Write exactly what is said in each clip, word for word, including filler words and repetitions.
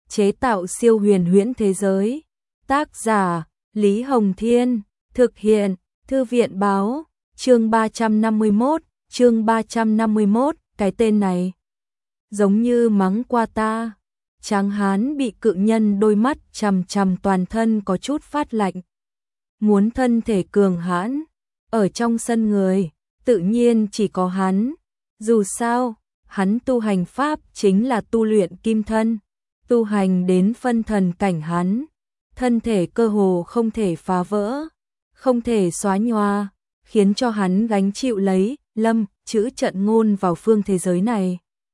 chế tạo siêu huyền huyễn thế giới. Tác giả Lý Hồng Thiên, thực hiện Thư viện Báo. Chương ba trăm năm mươi mốt, chương ba trăm năm mươi mốt, cái tên này giống như mắng qua ta. Tráng hán bị cự nhân đôi mắt chằm chằm, toàn thân có chút phát lạnh. Muốn thân thể cường hãn, ở trong sân người, tự nhiên chỉ có hắn. Dù sao, hắn tu hành pháp chính là tu luyện kim thân, tu hành đến phân thần cảnh hắn, thân thể cơ hồ không thể phá vỡ, không thể xóa nhòa, khiến cho hắn gánh chịu lấy lâm chữ trận ngôn vào phương thế giới này.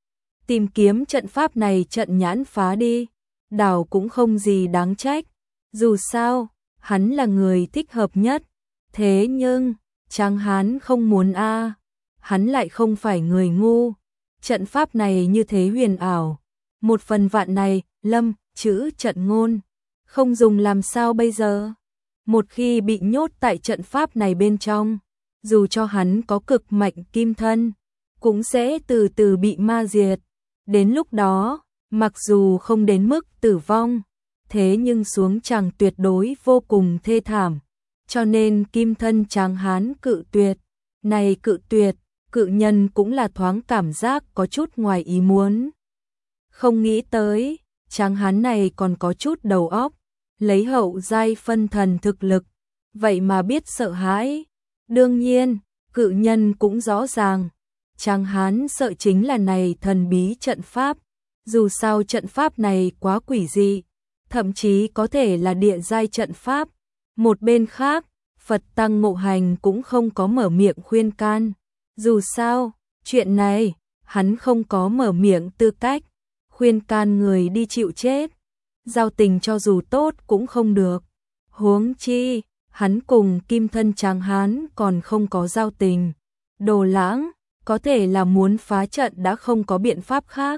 Tìm kiếm trận pháp này trận nhãn phá đi, đảo cũng không gì đáng trách. Dù sao, hắn là người thích hợp nhất. Thế nhưng, Tráng hán không muốn a, hắn lại không phải người ngu. Trận pháp này như thế huyền ảo, một phần vạn này, lâm chữ trận ngôn, không dùng làm sao bây giờ? Một khi bị nhốt tại trận pháp này bên trong, dù cho hắn có cực mạnh kim thân, cũng sẽ từ từ bị ma diệt. Đến lúc đó, mặc dù không đến mức tử vong, thế nhưng xuống tràng tuyệt đối vô cùng thê thảm. Cho nên kim thân Tráng hán cự tuyệt. Này cự tuyệt, cự nhân cũng là thoáng cảm giác có chút ngoài ý muốn. Không nghĩ tới, Tráng hán này còn có chút đầu óc, lấy hậu giai phân thần thực lực, vậy mà biết sợ hãi. Đương nhiên, cự nhân cũng rõ ràng, Tráng hán sợ chính là này thần bí trận pháp. Dù sao trận pháp này quá quỷ dị, thậm chí có thể là địa giai trận pháp. Một bên khác, Phật Tăng Ngộ Hành cũng không có mở miệng khuyên can. Dù sao, chuyện này, hắn không có mở miệng tư cách, khuyên can người đi chịu chết. Giao tình cho dù tốt cũng không được. Huống chi, hắn cùng kim thân Tráng hán còn không có giao tình. Đồ Lãng, có thể là muốn phá trận đã không có biện pháp khác.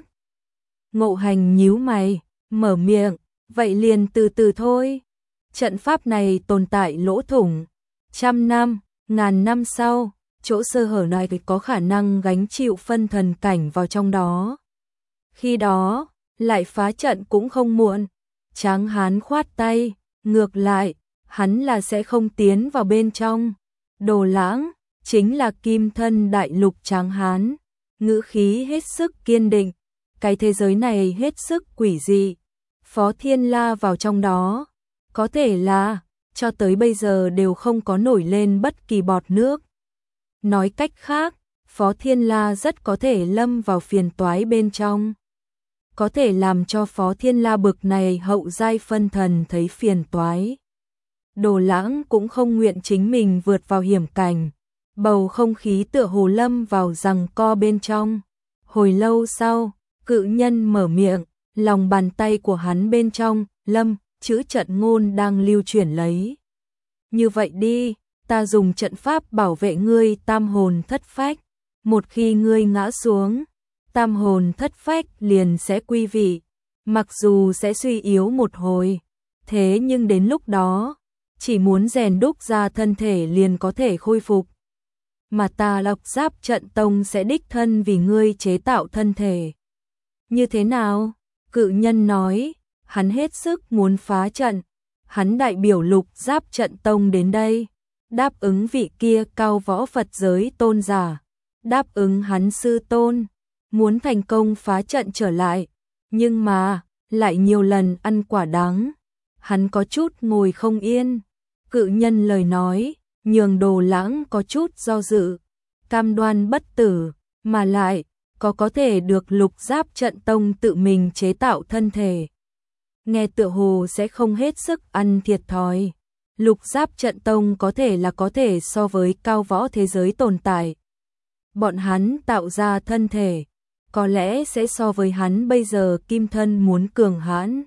Ngộ Hành nhíu mày, mở miệng, vậy liền từ từ thôi. Trận pháp này tồn tại lỗ thủng, trăm năm, ngàn năm sau, chỗ sơ hở này có khả năng gánh chịu phân thần cảnh vào trong đó. Khi đó, lại phá trận cũng không muộn. Tráng hán khoát tay, ngược lại, hắn là sẽ không tiến vào bên trong. Đồ Lãng, chính là kim thân đại lục Tráng hán, ngữ khí hết sức kiên định. Cái thế giới này hết sức quỷ dị, Phó Thiên La vào trong đó, có thể là, cho tới bây giờ đều không có nổi lên bất kỳ bọt nước. Nói cách khác, Phó Thiên La rất có thể lâm vào phiền toái bên trong. Có thể làm cho Phó Thiên La bực này hậu giai phân thần thấy phiền toái. Đồ Lãng cũng không nguyện chính mình vượt vào hiểm cảnh, bầu không khí tựa hồ lâm vào giằng co bên trong. Hồi lâu sau, cự nhân mở miệng, lòng bàn tay của hắn bên trong, lâm chữ trận ngôn đang lưu chuyển lấy. Như vậy đi, ta dùng trận pháp bảo vệ ngươi tam hồn thất phách. Một khi ngươi ngã xuống, tam hồn thất phách liền sẽ quy vị. Mặc dù sẽ suy yếu một hồi, thế nhưng đến lúc đó, chỉ muốn rèn đúc ra thân thể liền có thể khôi phục. Mà ta Lộc Giáp Trận Tông sẽ đích thân vì ngươi chế tạo thân thể. Như thế nào? Cự nhân nói, hắn hết sức muốn phá trận. Hắn đại biểu Lục Giáp Trận Tông đến đây, đáp ứng vị kia cao võ Phật giới tôn giả, đáp ứng hắn sư tôn, muốn thành công phá trận trở lại. Nhưng mà, lại nhiều lần ăn quả đắng. Hắn có chút ngồi không yên. Cự nhân lời nói, nhường Đồ Lãng có chút do dự. Cam đoan bất tử, mà lại, có có thể được Lục Giáp Trận Tông tự mình chế tạo thân thể. Nghe tựa hồ sẽ không hết sức ăn thiệt thòi. Lục Giáp Trận Tông có thể là có thể so với cao võ thế giới tồn tại. Bọn hắn tạo ra thân thể, có lẽ sẽ so với hắn bây giờ kim thân muốn cường hãn.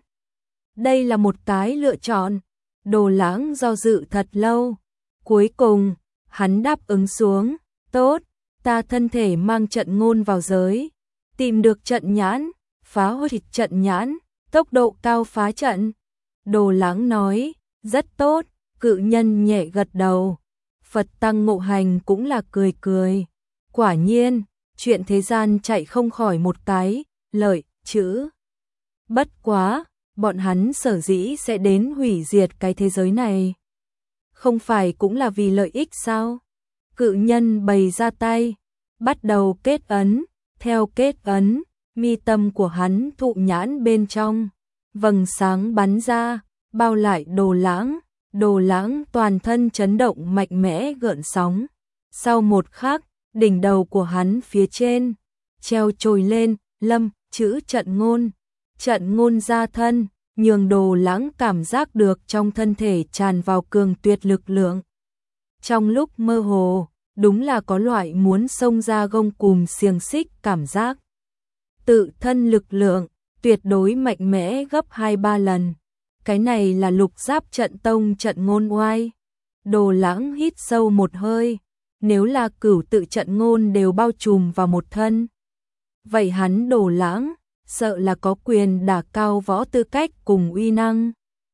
Đây là một cái lựa chọn. Đồ Lãng do dự thật lâu. Cuối cùng, hắn đáp ứng xuống. Tốt, ta thân thể mang trận ngôn vào giới, tìm được trận nhãn, phá hủy trận nhãn, tốc độ cao phá trận. Đồ Lãng nói, rất tốt. Cự nhân nhẹ gật đầu. Phật Tăng Ngộ Hành cũng là cười cười. Quả nhiên, chuyện thế gian chạy không khỏi một cái lợi chữ. Bất quá, bọn hắn sở dĩ sẽ đến hủy diệt cái thế giới này. Không phải cũng là vì lợi ích sao? Cự nhân bày ra tay, bắt đầu kết ấn, theo kết ấn, mi tâm của hắn thụ nhãn bên trong, vầng sáng bắn ra, bao lại Đồ Lãng, Đồ Lãng toàn thân chấn động mạnh mẽ gợn sóng. Sau một khắc, đỉnh đầu của hắn phía trên, treo trồi lên, lâm, chữ trận ngôn. Trận ngôn ra thân, nhường Đồ Lãng cảm giác được trong thân thể tràn vào cường tuyệt lực lượng. Trong lúc mơ hồ, đúng là có loại muốn xông ra gông cùm xiềng xích cảm giác. Tự thân lực lượng, tuyệt đối mạnh mẽ gấp hai ba lần. Cái này là Lục Giáp Trận Tông trận ngôn oai. Đồ Lãng hít sâu một hơi, nếu là cửu tự trận ngôn đều bao trùm vào một thân. Vậy hắn Đồ Lãng, sợ là có quyền đả cao võ tư cách cùng uy năng.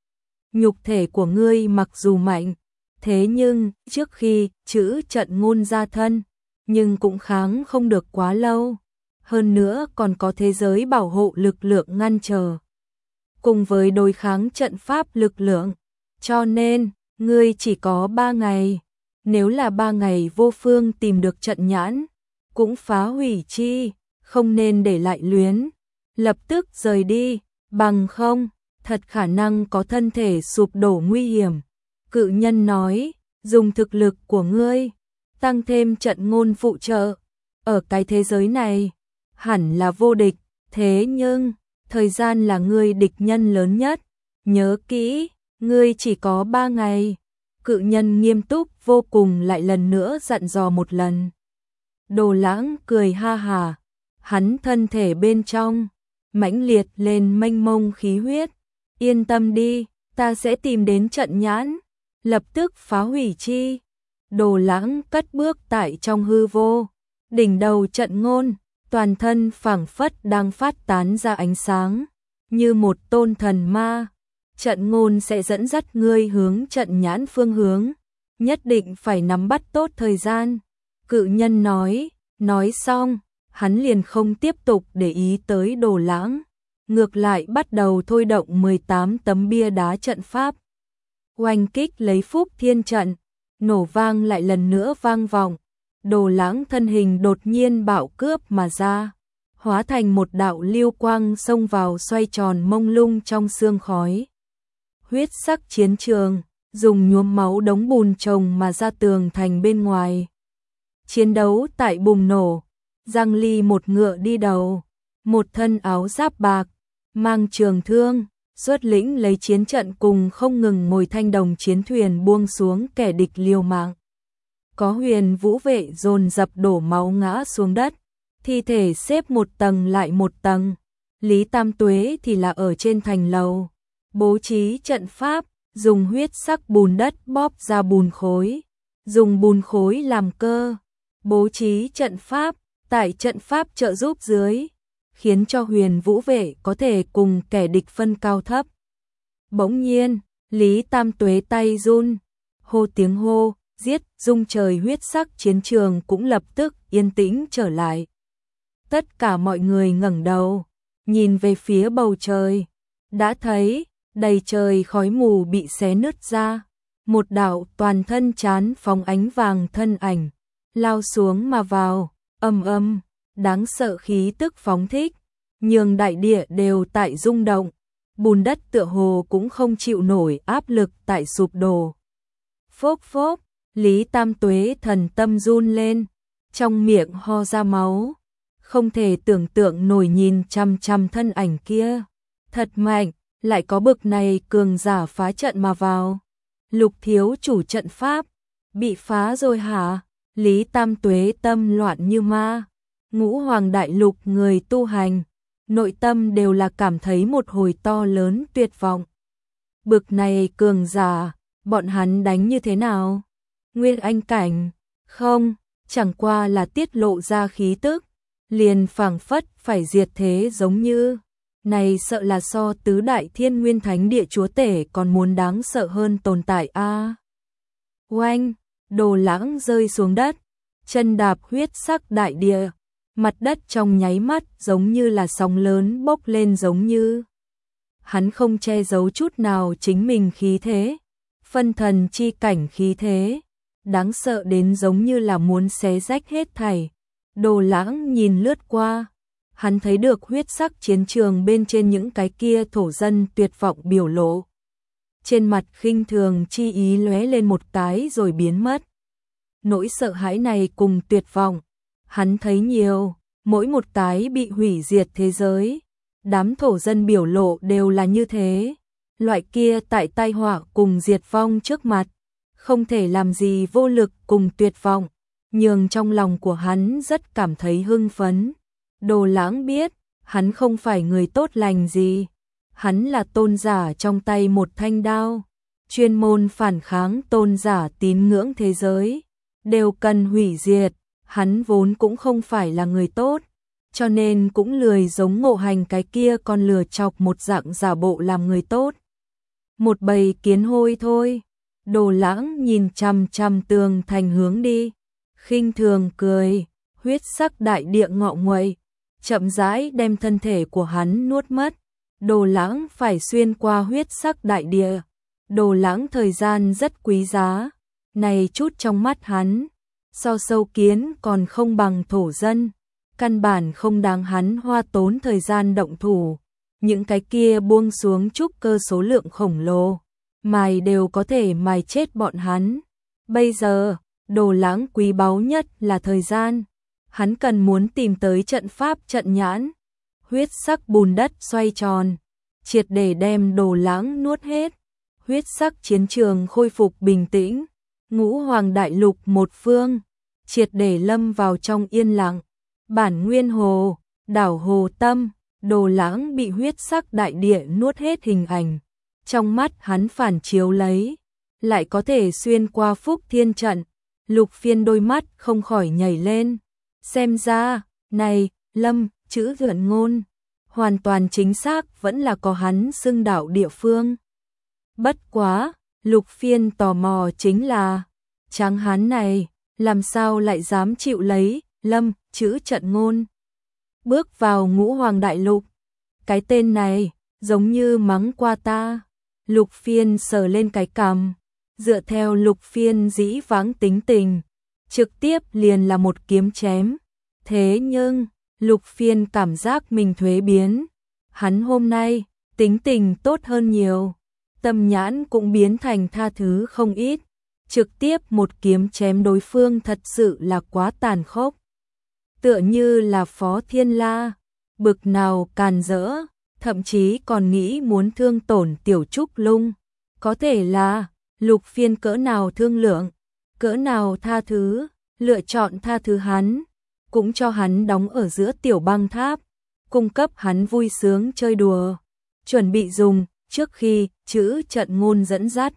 Nhục thể của ngươi mặc dù mạnh, thế nhưng trước khi chữ trận ngôn ra thân, nhưng cũng kháng không được quá lâu. Hơn nữa còn có thế giới bảo hộ lực lượng ngăn trở. Cùng với đối kháng trận pháp lực lượng. Cho nên, ngươi chỉ có ba ngày. Nếu là ba ngày vô phương tìm được trận nhãn, cũng phá hủy chi, không nên để lại luyến. Lập tức rời đi, bằng không, thật khả năng có thân thể sụp đổ nguy hiểm. Cự nhân nói, dùng thực lực của ngươi, tăng thêm trận ngôn phụ trợ. Ở cái thế giới này, hẳn là vô địch, thế nhưng, thời gian là ngươi địch nhân lớn nhất. Nhớ kỹ, ngươi chỉ có ba ngày. Cự nhân nghiêm túc vô cùng lại lần nữa dặn dò một lần. Đồ Lãng cười ha hà, hắn thân thể bên trong mãnh liệt lên mênh mông khí huyết. Yên tâm đi, ta sẽ tìm đến trận nhãn, lập tức phá hủy chi. Đồ Lãng cất bước tại trong hư vô, đỉnh đầu trận ngôn, toàn thân phảng phất đang phát tán ra ánh sáng, như một tôn thần ma. Trận ngôn sẽ dẫn dắt ngươi hướng trận nhãn phương hướng, nhất định phải nắm bắt tốt thời gian. Cự nhân nói, nói xong, hắn liền không tiếp tục để ý tới Đồ Lãng, ngược lại bắt đầu thôi động mười tám tấm bia đá trận pháp. Oanh kích lấy Phúc Thiên trận, nổ vang lại lần nữa vang vọng. Đồ Lãng thân hình đột nhiên bạo cướp mà ra, hóa thành một đạo lưu quang xông vào xoay tròn mông lung trong sương khói. Huyết sắc chiến trường, dùng nhuốm máu đống bùn chồng mà ra tường thành bên ngoài. Chiến đấu tại bùng nổ, Giang Ly một ngựa đi đầu, một thân áo giáp bạc, mang trường thương, xuất lĩnh lấy chiến trận cùng không ngừng ngồi thanh đồng chiến thuyền buông xuống kẻ địch liều mạng. Có huyền vũ vệ dồn dập đổ máu ngã xuống đất, thi thể xếp một tầng lại một tầng. Lý Tam Tuế thì là ở trên thành lầu, bố trí trận pháp, dùng huyết sắc bùn đất bóp ra bùn khối, dùng bùn khối làm cơ, bố trí trận pháp, tại trận pháp trợ giúp dưới, khiến cho huyền vũ vệ có thể cùng kẻ địch phân cao thấp. Bỗng nhiên, Lý Tam Tuế tay run, hô tiếng hô, giết, rung trời huyết sắc chiến trường cũng lập tức yên tĩnh trở lại. Tất cả mọi người ngẩng đầu, nhìn về phía bầu trời, đã thấy đầy trời khói mù bị xé nứt ra, một đạo toàn thân chán phóng ánh vàng thân ảnh lao xuống mà vào, ầm ầm, đáng sợ khí tức phóng thích, nhường đại địa đều tại rung động, bùn đất tựa hồ cũng không chịu nổi áp lực tại sụp đổ. Phốc phốc, Lý Tam Tuế thần tâm run lên, trong miệng ho ra máu, không thể tưởng tượng nổi nhìn chằm chằm thân ảnh kia, thật mạnh, lại có bực này cường giả phá trận mà vào. Lục thiếu chủ trận pháp, bị phá rồi hả? Lý Tam Tuế tâm loạn như ma, ngũ hoàng đại lục người tu hành, nội tâm đều là cảm thấy một hồi to lớn tuyệt vọng. Bực này cường giả, bọn hắn đánh như thế nào? Nguyên anh cảnh, không, chẳng qua là tiết lộ ra khí tức, liền phảng phất phải diệt thế giống như, này sợ là so tứ đại thiên nguyên thánh địa chúa tể còn muốn đáng sợ hơn tồn tại a. À. Oanh, Đồ Lãng rơi xuống đất, chân đạp huyết sắc đại địa, mặt đất trong nháy mắt giống như là sóng lớn bốc lên giống như. hắn không che giấu chút nào chính mình khí thế, phân thần chi cảnh khí thế, đáng sợ đến giống như là muốn xé rách hết thảy. Đồ Lãng nhìn lướt qua, hắn thấy được huyết sắc chiến trường bên trên những cái kia thổ dân tuyệt vọng biểu lộ. Trên mặt khinh thường chi ý lóe lên một cái rồi biến mất. Nỗi sợ hãi này cùng tuyệt vọng, hắn thấy nhiều, mỗi một cái bị hủy diệt thế giới, đám thổ dân biểu lộ đều là như thế. Loại kia tại tai họa cùng diệt vong trước mặt, không thể làm gì vô lực cùng tuyệt vọng, nhường trong lòng của hắn rất cảm thấy hưng phấn. Đồ Lãng biết, hắn không phải người tốt lành gì, hắn là tôn giả trong tay một thanh đao, chuyên môn phản kháng tôn giả tín ngưỡng thế giới, đều cần hủy diệt, hắn vốn cũng không phải là người tốt, cho nên cũng lười giống Ngộ Hành cái kia con lừa chọc một dạng giả bộ làm người tốt. Một bầy kiến hôi thôi. Đồ Lãng nhìn chằm chằm tường thành hướng đi, khinh thường cười, huyết sắc đại địa ngọ nguậy, chậm rãi đem thân thể của hắn nuốt mất. Đồ Lãng phải xuyên qua huyết sắc đại địa. Đồ Lãng thời gian rất quý giá, này chút trong mắt hắn, so sâu kiến còn không bằng thổ dân, căn bản không đáng hắn hoa tốn thời gian động thủ. Những cái kia buông xuống trúc cơ số lượng khổng lồ, mài đều có thể mài chết bọn hắn. Bây giờ, Đồ Lãng quý báu nhất là thời gian. Hắn cần muốn tìm tới trận pháp trận nhãn. Huyết sắc bùn đất xoay tròn, triệt để đem Đồ Lãng nuốt hết. Huyết sắc chiến trường khôi phục bình tĩnh. Ngũ Hoàng Đại Lục một phương, triệt để lâm vào trong yên lặng. Bản Nguyên Hồ, đảo Hồ Tâm, Đồ Lãng bị huyết sắc đại địa nuốt hết hình ảnh. Trong mắt hắn phản chiếu lấy, lại có thể xuyên qua Phúc Thiên trận. Lục Phiên đôi mắt không khỏi nhảy lên. Xem ra, này, Lâm, chữ Vượn Ngôn, hoàn toàn chính xác vẫn là có hắn xưng đạo địa phương. Bất quá, Lục Phiên tò mò chính là, tráng hán này, làm sao lại dám chịu lấy, Lâm, chữ trận ngôn. Bước vào Ngũ Hoàng Đại Lục, cái tên này, giống như mắng qua ta. Lục Phiên sờ lên cái cằm, dựa theo Lục Phiên dĩ vãng tính tình, trực tiếp liền là một kiếm chém. Thế nhưng, Lục Phiên cảm giác mình thuế biến. Hắn hôm nay, tính tình tốt hơn nhiều. Tâm nhãn cũng biến thành tha thứ không ít. Trực tiếp một kiếm chém đối phương thật sự là quá tàn khốc. Tựa như là Phó Thiên La, bực nào càn rỡ, thậm chí còn nghĩ muốn thương tổn Tiểu Trúc Lung. Có thể là, Lục Phiên cỡ nào thương lượng, cỡ nào tha thứ, lựa chọn tha thứ hắn, cũng cho hắn đóng ở giữa Tiểu Băng Tháp, cung cấp hắn vui sướng chơi đùa, chuẩn bị dùng, trước khi chữ trận ngôn dẫn dắt.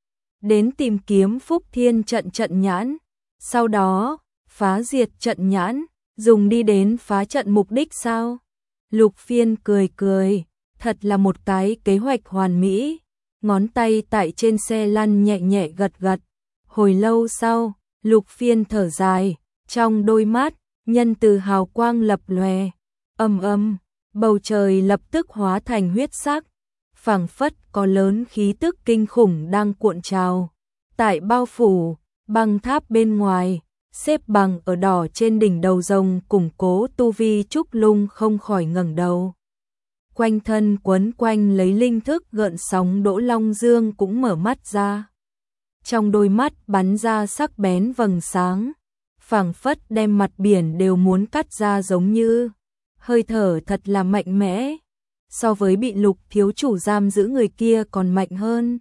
Đến tìm kiếm Phúc Thiên trận trận nhãn, sau đó, phá diệt trận nhãn, dùng đi đến phá trận mục đích sao? Lục Phiên cười cười, thật là một cái kế hoạch hoàn mỹ, ngón tay tại trên xe lăn nhẹ nhẹ gật gật. Hồi lâu sau, Lục Phiên thở dài, trong đôi mắt, nhân từ hào quang lập lòe, âm âm, bầu trời lập tức hóa thành huyết sắc, phảng phất có lớn khí tức kinh khủng đang cuộn trào. Tại bao phủ, băng tháp bên ngoài, xếp bằng ở đỏ trên đỉnh đầu rồng củng cố tu vi Trúc Lung không khỏi ngẩng đầu. Quanh thân quấn quanh lấy linh thức gợn sóng Đỗ Long Dương cũng mở mắt ra. Trong đôi mắt bắn ra sắc bén vầng sáng, phảng phất đem mặt biển đều muốn cắt ra giống như. Hơi thở thật là mạnh mẽ, so với bị Lục thiếu chủ giam giữ người kia còn mạnh hơn.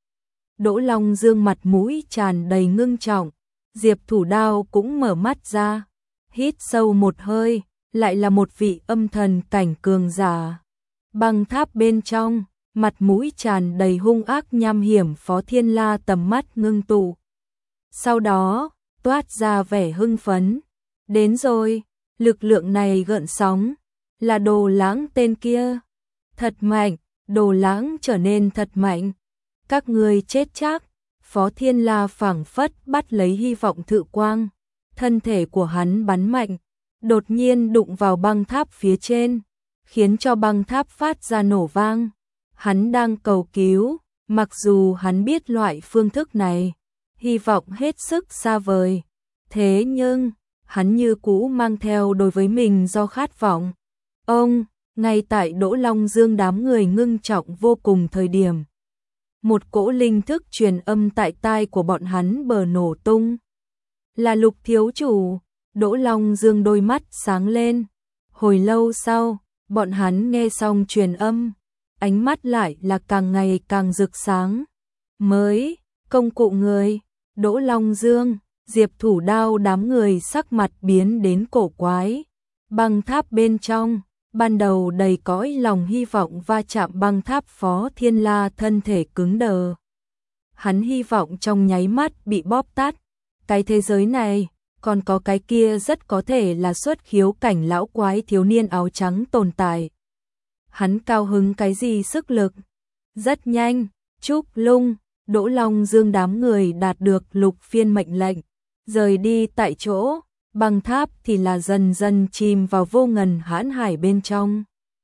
Đỗ Long Dương mặt mũi tràn đầy ngưng trọng, Diệp Thủ Đao cũng mở mắt ra, hít sâu một hơi, lại là một vị âm thần cảnh cường giả. Băng tháp bên trong, mặt mũi tràn đầy hung ác nham hiểm Phó Thiên La tầm mắt ngưng tụ. Sau đó, toát ra vẻ hưng phấn. Đến rồi, lực lượng này gợn sóng, là Đồ Lãng tên kia. Thật mạnh, Đồ Lãng trở nên thật mạnh. Các ngươi chết chắc. Phó Thiên La phảng phất bắt lấy hy vọng thự quang. Thân thể của hắn bắn mạnh, đột nhiên đụng vào băng tháp phía trên, khiến cho băng tháp phát ra nổ vang. Hắn đang cầu cứu, mặc dù hắn biết loại phương thức này, hy vọng hết sức xa vời. Thế nhưng, hắn như cũ mang theo đối với mình do khát vọng. Ông, ngay tại Đỗ Long Dương đám người ngưng trọng vô cùng thời điểm. Một cỗ linh thức truyền âm tại tai của bọn hắn bờ nổ tung. Là Lục thiếu chủ. Đỗ Long Dương đôi mắt sáng lên. Hồi lâu sau, bọn hắn nghe xong truyền âm, ánh mắt lại là càng ngày càng rực sáng. Mới, công cụ người, Đỗ Long Dương, Diệp Thủ Đao đám người sắc mặt biến đến cổ quái. Băng tháp bên trong, ban đầu đầy cõi lòng hy vọng va chạm băng tháp Phó Thiên La thân thể cứng đờ. Hắn hy vọng trong nháy mắt bị bóp tắt. Cái thế giới này, còn có cái kia rất có thể là xuất khiếu cảnh lão quái thiếu niên áo trắng tồn tại. Hắn cao hứng cái gì sức lực? Rất nhanh, Trúc Lung, Đỗ Long Dương đám người đạt được lục phiên mệnh lệnh, rời đi tại chỗ, băng tháp thì là dần dần chìm vào vô ngần hãn hải bên trong.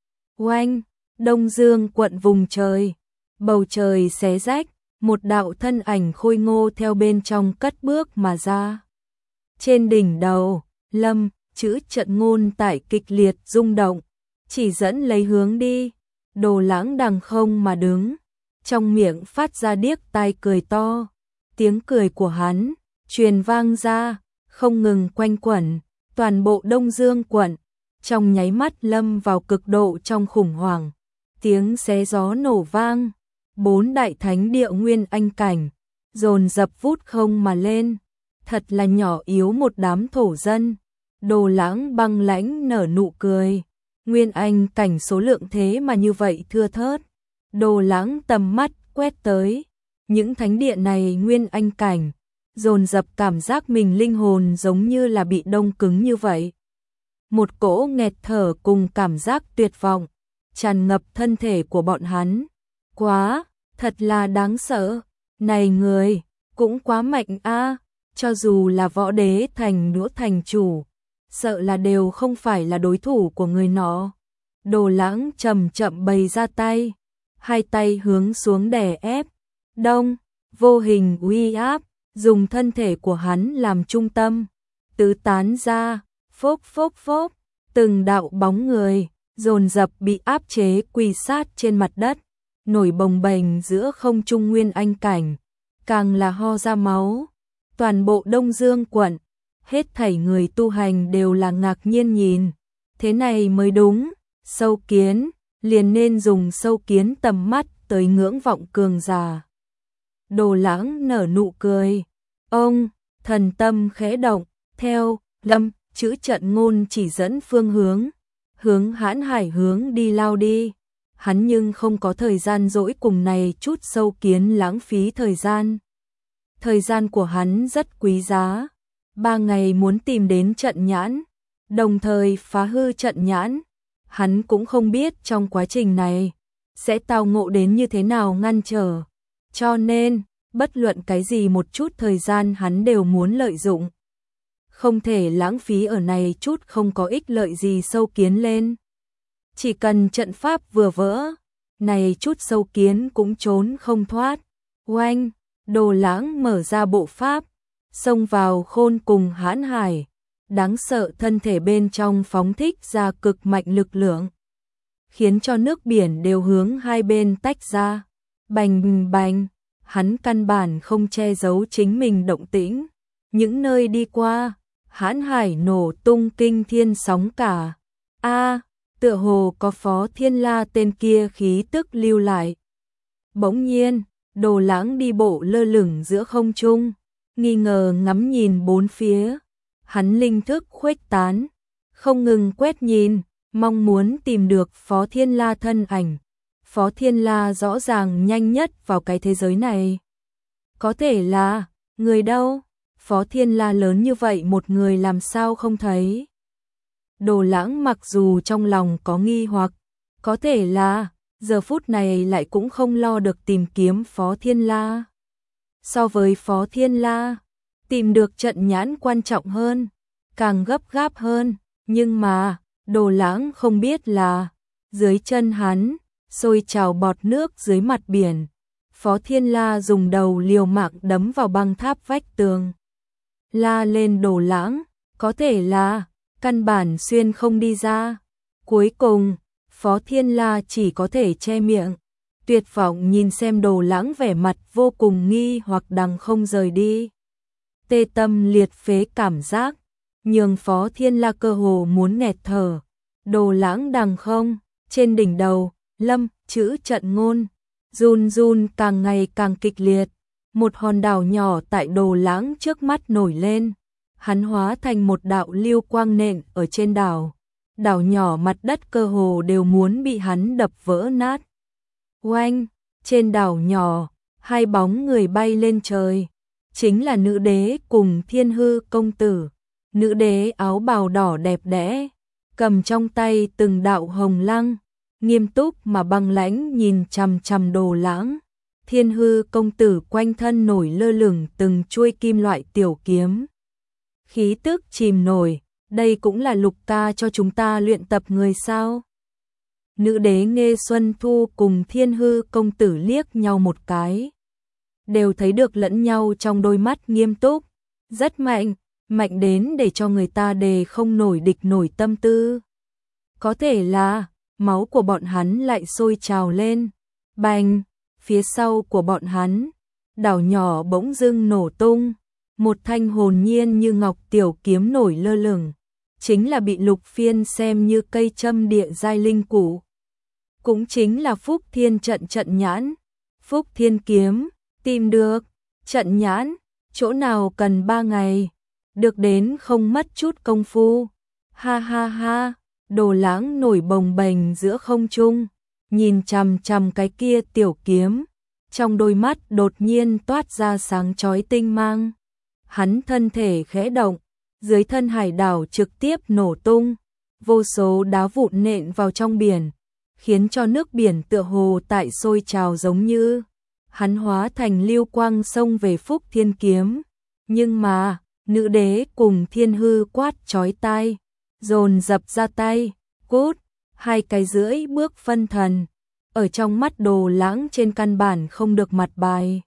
Oanh, Đông Dương quận vùng trời, bầu trời xé rách, một đạo thân ảnh khôi ngô theo bên trong cất bước mà ra. Trên đỉnh đầu, Lâm, chữ trận ngôn tại kịch liệt rung động, chỉ dẫn lấy hướng đi. Đồ Lãng đằng không mà đứng, trong miệng phát ra điếc tai cười to. Tiếng cười của hắn truyền vang ra, không ngừng quanh quẩn toàn bộ Đông Dương quận. Trong nháy mắt lâm vào cực độ trong khủng hoảng. Tiếng xé gió nổ vang, bốn đại thánh địa nguyên anh cảnh dồn dập vút không mà lên. Thật là nhỏ yếu một đám thổ dân. Đồ Lãng băng lãnh nở nụ cười. Nguyên anh cảnh số lượng thế mà như vậy thưa thớt. Đồ Lãng tầm mắt quét tới, những thánh địa này nguyên anh cảnh, dồn dập cảm giác mình linh hồn giống như là bị đông cứng như vậy. Một cỗ nghẹt thở cùng cảm giác tuyệt vọng tràn ngập thân thể của bọn hắn. Quá, thật là đáng sợ. Này người, cũng quá mạnh a, cho dù là võ đế thành nữa thành chủ, sợ là đều không phải là đối thủ của người nọ. Đồ Lãng chậm chậm bày ra tay, hai tay hướng xuống đè ép. Đông, vô hình uy áp, dùng thân thể của hắn làm trung tâm, tứ tán ra, phốc phốc phốc, từng đạo bóng người dồn dập bị áp chế quỳ sát trên mặt đất, nổi bồng bềnh giữa không trung nguyên anh cảnh, càng là ho ra máu. Toàn bộ Đông Dương quận, hết thảy người tu hành đều là ngạc nhiên nhìn, thế này mới đúng, sâu kiến, liền nên dùng sâu kiến tầm mắt tới ngưỡng vọng cường giả. Đồ Lãng nở nụ cười, ông, thần tâm khẽ động, theo, Lâm, chữ trận ngôn chỉ dẫn phương hướng, hướng hãn hải hướng đi lao đi. Hắn nhưng không có thời gian dỗi cùng này chút sâu kiến lãng phí thời gian. Thời gian của hắn rất quý giá, ba ngày muốn tìm đến trận nhãn, đồng thời phá hư trận nhãn. Hắn cũng không biết trong quá trình này sẽ tao ngộ đến như thế nào ngăn trở, cho nên bất luận cái gì một chút thời gian hắn đều muốn lợi dụng. Không thể lãng phí ở này chút không có ích lợi gì sâu kiến lên. Chỉ cần trận pháp vừa vỡ, này chút sâu kiến cũng trốn không thoát. Oanh, Đồ Lãng mở ra bộ pháp, xông vào khôn cùng hãn hải. Đáng sợ thân thể bên trong phóng thích ra cực mạnh lực lượng, khiến cho nước biển đều hướng hai bên tách ra. Bành bành, hắn căn bản không che giấu chính mình động tĩnh. Những nơi đi qua, hãn hải nổ tung kinh thiên sóng cả. A, tựa hồ có Phó Thiên La tên kia khí tức lưu lại. Bỗng nhiên, Đồ Lãng đi bộ lơ lửng giữa không trung, nghi ngờ ngắm nhìn bốn phía. Hắn linh thức khuếch tán, không ngừng quét nhìn, mong muốn tìm được Phó Thiên La thân ảnh. Phó Thiên La rõ ràng nhanh nhất vào cái thế giới này. Có thể là, người đâu? Phó Thiên La lớn như vậy một người làm sao không thấy? Đồ Lãng mặc dù trong lòng có nghi hoặc, có thể là, giờ phút này lại cũng không lo được tìm kiếm Phó Thiên La. So với Phó Thiên La, tìm được trận nhãn quan trọng hơn, càng gấp gáp hơn, nhưng mà, Đồ Lãng không biết là, dưới chân hắn, sôi trào bọt nước dưới mặt biển. Phó Thiên La dùng đầu liều mạng đấm vào băng tháp vách tường. La lên Đồ Lãng, có thể là căn bản xuyên không đi ra. Cuối cùng, Phó Thiên La chỉ có thể che miệng, tuyệt vọng nhìn xem Đồ Lãng vẻ mặt vô cùng nghi hoặc đằng không rời đi. Tê tâm liệt phế cảm giác, nhường Phó Thiên La cơ hồ muốn nghẹt thở. Đồ Lãng đằng không, trên đỉnh đầu, lâm, chữ trận ngôn, run run càng ngày càng kịch liệt. Một hòn đảo nhỏ tại Đồ Lãng trước mắt nổi lên. Hắn hóa thành một đạo lưu quang nện ở trên đảo. Đảo nhỏ mặt đất cơ hồ đều muốn bị hắn đập vỡ nát. Oanh, trên đảo nhỏ, hai bóng người bay lên trời. Chính là nữ đế cùng Thiên Hư công tử. Nữ đế áo bào đỏ đẹp đẽ, cầm trong tay từng đạo hồng lăng, nghiêm túc mà băng lãnh nhìn chằm chằm Đồ Lãng. Thiên Hư công tử quanh thân nổi lơ lửng từng chuôi kim loại tiểu kiếm. Khí tức chìm nổi, đây cũng là Lục ca cho chúng ta luyện tập người sao? Nữ đế Nghê Xuân Thu cùng Thiên Hư công tử liếc nhau một cái. Đều thấy được lẫn nhau trong đôi mắt nghiêm túc, rất mạnh, mạnh đến để cho người ta đề không nổi địch nổi tâm tư. Có thể là, máu của bọn hắn lại sôi trào lên. Bành, phía sau của bọn hắn, đảo nhỏ bỗng dưng nổ tung. Một thanh hồn nhiên như ngọc tiểu kiếm nổi lơ lửng, chính là bị Lục Phiên xem như cây châm địa giai linh cũ. Cũng chính là Phúc Thiên trận trận nhãn. Phúc Thiên kiếm, tìm được, trận nhãn, chỗ nào cần ba ngày, được đến không mất chút công phu. Ha ha ha, Đồ Lãng nổi bồng bềnh giữa không trung, nhìn chằm chằm cái kia tiểu kiếm, trong đôi mắt đột nhiên toát ra sáng chói tinh mang. Hắn thân thể khẽ động, dưới thân hải đảo trực tiếp nổ tung, vô số đá vụn nện vào trong biển, khiến cho nước biển tựa hồ tại sôi trào giống như. Hắn hóa thành lưu quang xông về Phúc Thiên kiếm, nhưng mà, nữ đế cùng Thiên Hư quát chói tai, dồn dập ra tay, cút, hai cái rưỡi bước phân thần, ở trong mắt Đồ Lãng trên căn bản không được mặt bài.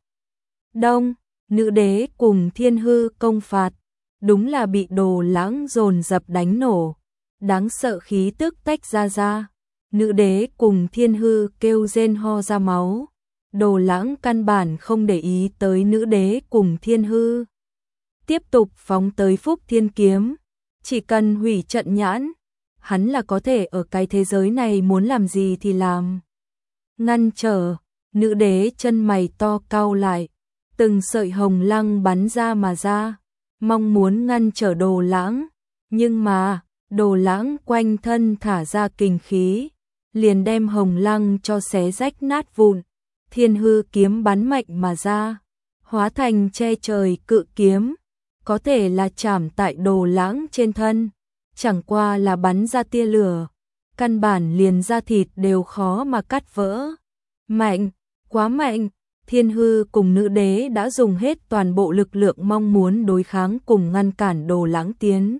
Đông, nữ đế cùng Thiên Hư công phạt, đúng là bị Đồ Lãng dồn dập đánh nổ, đáng sợ khí tức tách ra ra, nữ đế cùng Thiên Hư kêu rên ho ra máu. Đồ Lãng căn bản không để ý tới nữ đế cùng Thiên Hư, tiếp tục phóng tới Phúc Thiên kiếm, chỉ cần hủy trận nhãn, hắn là có thể ở cái thế giới này muốn làm gì thì làm. Ngăn trở, nữ đế chân mày to cau lại, từng sợi hồng lăng bắn ra mà ra, mong muốn ngăn trở Đồ Lãng, nhưng mà, Đồ Lãng quanh thân thả ra kình khí, liền đem hồng lăng cho xé rách nát vụn. Thiên Hư kiếm bắn mạnh mà ra, hóa thành che trời cự kiếm, có thể là chạm tại Đồ Lãng trên thân, chẳng qua là bắn ra tia lửa, căn bản liền da thịt đều khó mà cắt vỡ. Mạnh, quá mạnh, Thiên Hư cùng nữ đế đã dùng hết toàn bộ lực lượng mong muốn đối kháng cùng ngăn cản Đồ Lãng tiến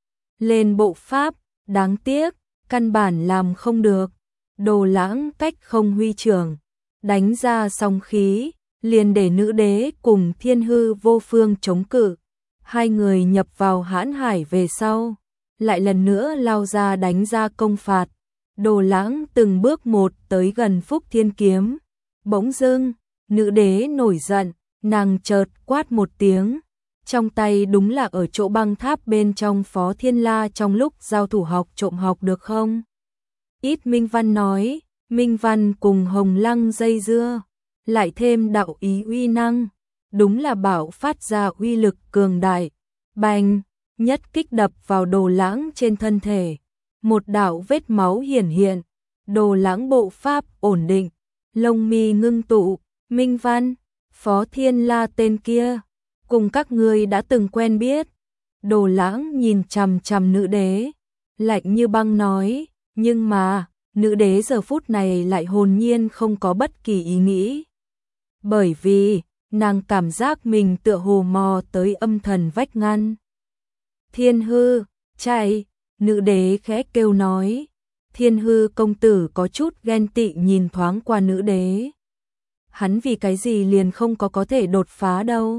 lên bộ pháp, đáng tiếc, căn bản làm không được. Đồ Lãng cách không huy trưởng, đánh ra song khí, liền để nữ đế cùng Thiên Hư vô phương chống cự. Hai người nhập vào hãn hải về sau, lại lần nữa lao ra đánh ra công phạt. Đồ Lãng từng bước một tới gần Phúc Thiên kiếm. Bỗng dưng, nữ đế nổi giận, nàng chợt quát một tiếng. Trong tay đúng là ở chỗ băng tháp bên trong Phó Thiên La trong lúc giao thủ học trộm học được không? Ít Minh Văn nói, Minh Văn cùng Hồng Lăng dây dưa, lại thêm đạo ý uy năng, đúng là bảo phát ra uy lực cường đại. Bành, nhất kích đập vào Đồ Lãng trên thân thể, một đạo vết máu hiển hiện, Đồ Lãng bộ pháp ổn định, lông mi ngưng tụ. Minh Văn, Phó Thiên La tên kia, cùng các ngươi đã từng quen biết. Đồ Lãng nhìn chằm chằm nữ đế, lạnh như băng nói, nhưng mà, nữ đế giờ phút này lại hồn nhiên không có bất kỳ ý nghĩ. Bởi vì, nàng cảm giác mình tựa hồ mò tới âm thần vách ngăn. Thiên Hư, chạy, nữ đế khẽ kêu nói. Thiên Hư công tử có chút ghen tị nhìn thoáng qua nữ đế. Hắn vì cái gì liền không có có thể đột phá đâu.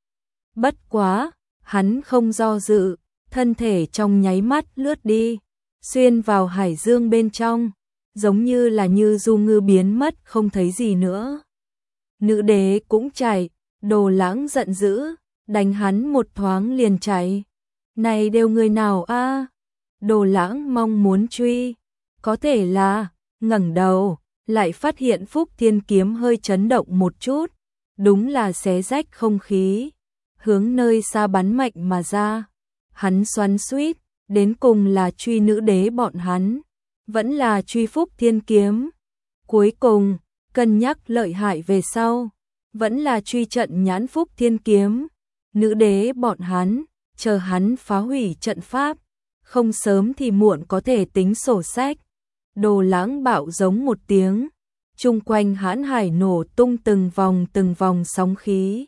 Bất quá, hắn không do dự, thân thể trong nháy mắt lướt đi, xuyên vào hải dương bên trong, giống như là như du ngư biến mất không thấy gì nữa. Nữ đế cũng chạy, Đồ Lãng giận dữ, đánh hắn một thoáng liền chạy. Này đều người nào a? Đồ Lãng mong muốn truy, có thể là, ngẩng đầu, lại phát hiện Phúc Thiên kiếm hơi chấn động một chút, đúng là xé rách không khí, hướng nơi xa bắn mạnh mà ra. Hắn xoắn xuýt, đến cùng là truy nữ đế bọn hắn, vẫn là truy Phúc Thiên kiếm. Cuối cùng, cân nhắc lợi hại về sau, vẫn là truy trận nhãn Phúc Thiên kiếm. Nữ đế bọn hắn, chờ hắn phá hủy trận pháp, không sớm thì muộn có thể tính sổ sách. Đồ Lãng bạo giống một tiếng, chung quanh hãn hải nổ tung từng vòng từng vòng sóng khí,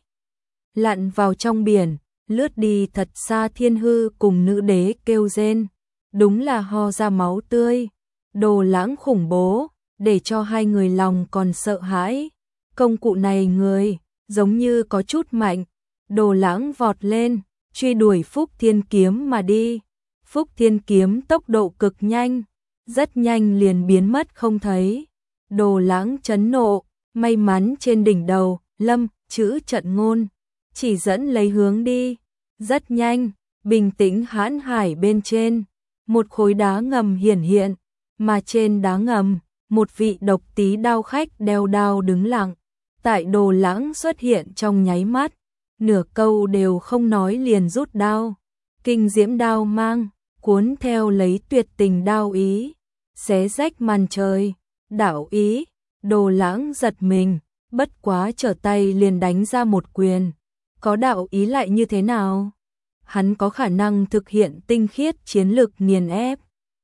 lặn vào trong biển, lướt đi thật xa. Thiên Hư cùng nữ đế kêu rên, đúng là ho ra máu tươi. Đồ Lãng khủng bố, để cho hai người lòng còn sợ hãi. Công cụ này người, giống như có chút mạnh. Đồ Lãng vọt lên, truy đuổi Phúc Thiên kiếm mà đi. Phúc Thiên kiếm tốc độ cực nhanh, rất nhanh liền biến mất không thấy. Đồ Lãng chấn nộ, may mắn trên đỉnh đầu, lâm, chữ trận ngôn, chỉ dẫn lấy hướng đi. Rất nhanh, bình tĩnh hãn hải bên trên, một khối đá ngầm hiển hiện, mà trên đá ngầm, một vị độc tí đao khách đeo đao đứng lặng. Tại Đồ Lãng xuất hiện trong nháy mắt, nửa câu đều không nói liền rút đao. Kinh diễm đao mang, cuốn theo lấy tuyệt tình đao ý, xé rách màn trời, đảo ý. Đồ Lãng giật mình, bất quá trở tay liền đánh ra một quyền. Có đạo ý lại như thế nào? Hắn có khả năng thực hiện tinh khiết chiến lực nghiền ép.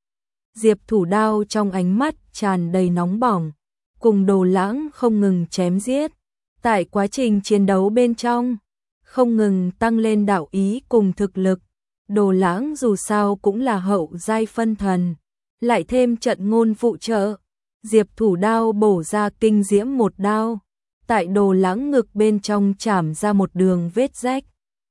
Diệp Thủ đao trong ánh mắt tràn đầy nóng bỏng, cùng Đồ Lãng không ngừng chém giết. Tại quá trình chiến đấu bên trong, không ngừng tăng lên đạo ý cùng thực lực. Đồ Lãng dù sao cũng là hậu giai phân thần, lại thêm trận ngôn phụ trợ. Diệp Thủ đao bổ ra kinh diễm một đao, tại Đồ Lãng ngực bên trong chảm ra một đường vết rách.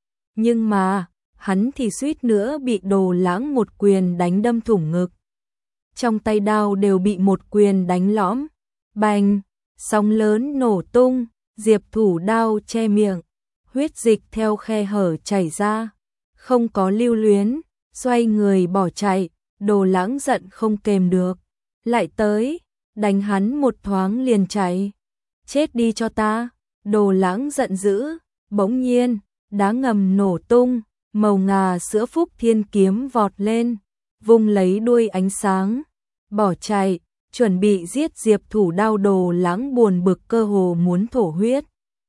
Nhưng mà, hắn thì suýt nữa bị Đồ Lãng một quyền đánh đâm thủng ngực. Trong tay đao đều bị một quyền đánh lõm. Bành, sóng lớn nổ tung, Diệp Thủ đao che miệng, huyết dịch theo khe hở chảy ra, không có lưu luyến, xoay người bỏ chạy. Đồ Lãng giận không kềm được, lại tới, đánh hắn một thoáng liền chạy. Chết đi cho ta. Đồ Lãng giận dữ, bỗng nhiên, đá ngầm nổ tung, màu ngà sữa Phúc Thiên kiếm vọt lên, vung lấy đuôi ánh sáng, bỏ chạy, chuẩn bị giết Diệp Thủ đao. Đồ Lãng buồn bực cơ hồ muốn thổ huyết.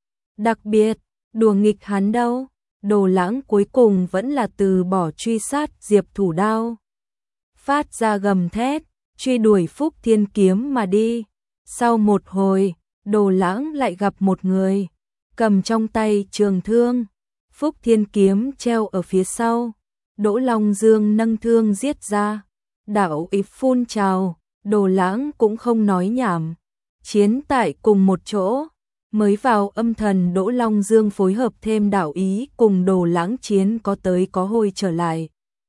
Đặc biệt, đùa nghịch hắn đâu, Đồ Lãng cuối cùng vẫn là từ bỏ truy sát Diệp Thủ đao. Phát ra gầm thét, truy đuổi Phúc Thiên kiếm mà đi. Sau một hồi, Đồ Lãng lại gặp một người, cầm trong tay trường thương, Phúc Thiên kiếm treo ở phía sau. Đỗ Long Dương nâng thương giết ra, đạo ý phun trào. Đồ Lãng cũng không nói nhảm, chiến tại cùng một chỗ. Mới vào âm thần Đỗ Long Dương phối hợp thêm đạo ý cùng Đồ Lãng chiến có tới có hồi trở lại.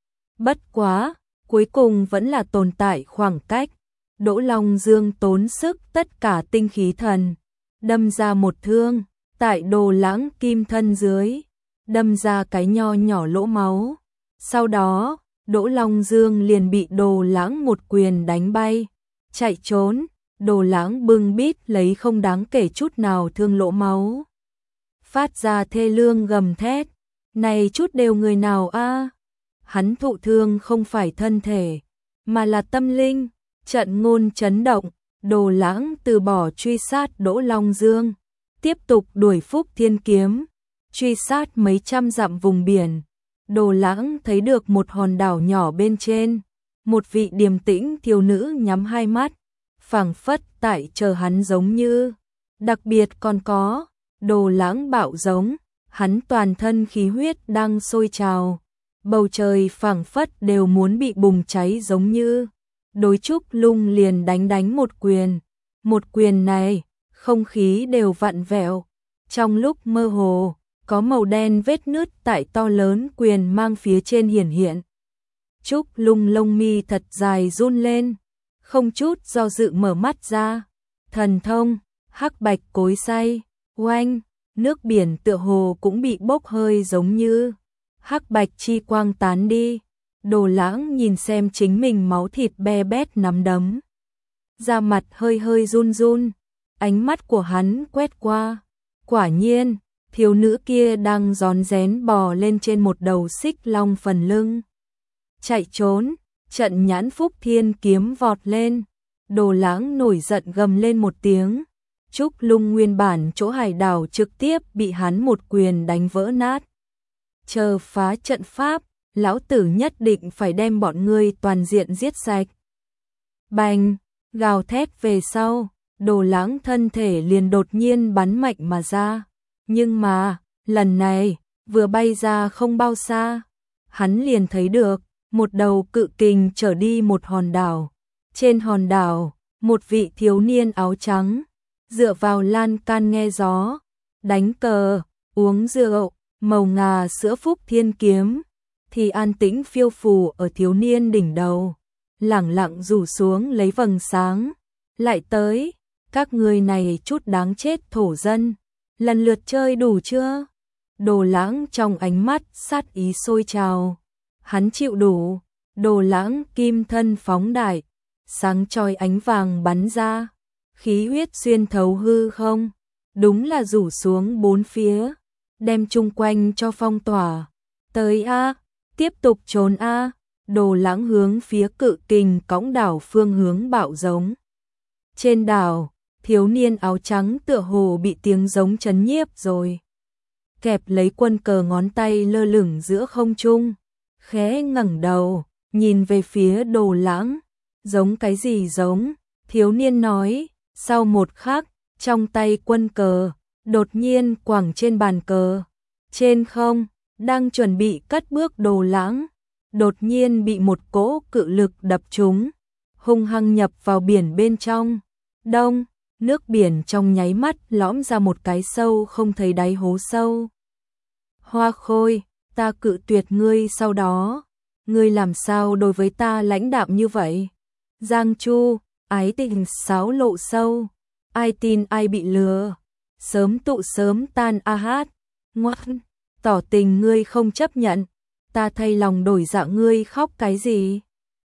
Bất quá, cuối cùng vẫn là tồn tại khoảng cách. Đỗ Long Dương tốn sức tất cả tinh khí thần, đâm ra một thương, tại Đồ Lãng kim thân dưới, đâm ra cái nho nhỏ lỗ máu. Sau đó, Đỗ Long Dương liền bị Đồ Lãng một quyền đánh bay, chạy trốn. Đồ Lãng bưng bít lấy không đáng kể chút nào thương lỗ máu, phát ra thê lương gầm thét. Này chút đều người nào a? Hắn thụ thương không phải thân thể, mà là tâm linh. Trận ngôn chấn động, Đồ Lãng từ bỏ truy sát Đỗ Long Dương, tiếp tục đuổi Phúc Thiên kiếm, truy sát mấy trăm dặm vùng biển. Đồ Lãng thấy được một hòn đảo nhỏ bên trên, một vị điềm tĩnh thiếu nữ nhắm hai mắt, phảng phất tại chờ hắn giống như. Đặc biệt còn có, Đồ Lãng bạo giống, hắn toàn thân khí huyết đang sôi trào, bầu trời phảng phất đều muốn bị bùng cháy giống như. đối Trúc Lung liền đánh đánh một quyền. Một quyền này, không khí đều vặn vẹo. Trong lúc mơ hồ, có màu đen vết nứt tại to lớn quyền mang phía trên hiển hiện. Trúc Lung lông mi thật dài run lên, không chút do dự mở mắt ra. Thần thông, hắc bạch cối xay, oanh, nước biển tựa hồ cũng bị bốc hơi giống như hắc bạch chi quang tán đi. Đồ Lãng nhìn xem chính mình máu thịt be bét nắm đấm, da mặt hơi hơi run run, ánh mắt của hắn quét qua. Quả nhiên, thiếu nữ kia đang rón rén bò lên trên một đầu xích long phần lưng. Chạy trốn, trận nhãn Phúc Thiên kiếm vọt lên. Đồ Lãng nổi giận gầm lên một tiếng. Trúc Lung nguyên bản chỗ hải đảo trực tiếp bị hắn một quyền đánh vỡ nát. Chờ phá trận pháp, lão tử nhất định phải đem bọn ngươi toàn diện giết sạch. Bành, gào thét về sau, Đồ Lãng thân thể liền đột nhiên bắn mạnh mà ra. Nhưng mà, lần này, vừa bay ra không bao xa, hắn liền thấy được một đầu cự kình trở đi một hòn đảo. Trên hòn đảo, một vị thiếu niên áo trắng, dựa vào lan can nghe gió, đánh cờ, uống rượu, màu ngà sữa Phúc Thiên kiếm, thì an tĩnh phiêu phù ở thiếu niên đỉnh đầu, lẳng lặng rủ xuống lấy vầng sáng. Lại tới, các người này chút đáng chết thổ dân, lần lượt chơi đủ chưa? Đồ Lãng trong ánh mắt sát ý sôi trào, hắn chịu đủ. Đồ Lãng kim thân phóng đại, sáng chói ánh vàng bắn ra, khí huyết xuyên thấu hư không, đúng là rủ xuống bốn phía, đem chung quanh cho phong tỏa. Tới a, tiếp tục trốn a. Đồ Lãng hướng phía cự kình cõng đảo phương hướng bạo giống. Trên đảo, thiếu niên áo trắng tựa hồ bị tiếng giống chấn nhiếp rồi. Kẹp lấy quân cờ ngón tay lơ lửng giữa không trung, khẽ ngẩng đầu, nhìn về phía Đồ Lãng. Giống cái gì giống? Thiếu niên nói. Sau một khắc, trong tay quân cờ đột nhiên quẳng trên bàn cờ. Trên không, đang chuẩn bị cất bước Đồ Lãng, đột nhiên bị một cỗ cự lực đập trúng, hung hăng nhập vào biển bên trong. Đông, nước biển trong nháy mắt lõm ra một cái sâu không thấy đáy hố sâu. Hoa Khôi, ta cự tuyệt ngươi sau đó, ngươi làm sao đối với ta lãnh đạm như vậy? Giang Chu, ái tình sáo lộ sâu, ai tin ai bị lừa, sớm tụ sớm tan a hát. Ngoan, tỏ tình ngươi không chấp nhận, ta thay lòng đổi dạ ngươi khóc cái gì?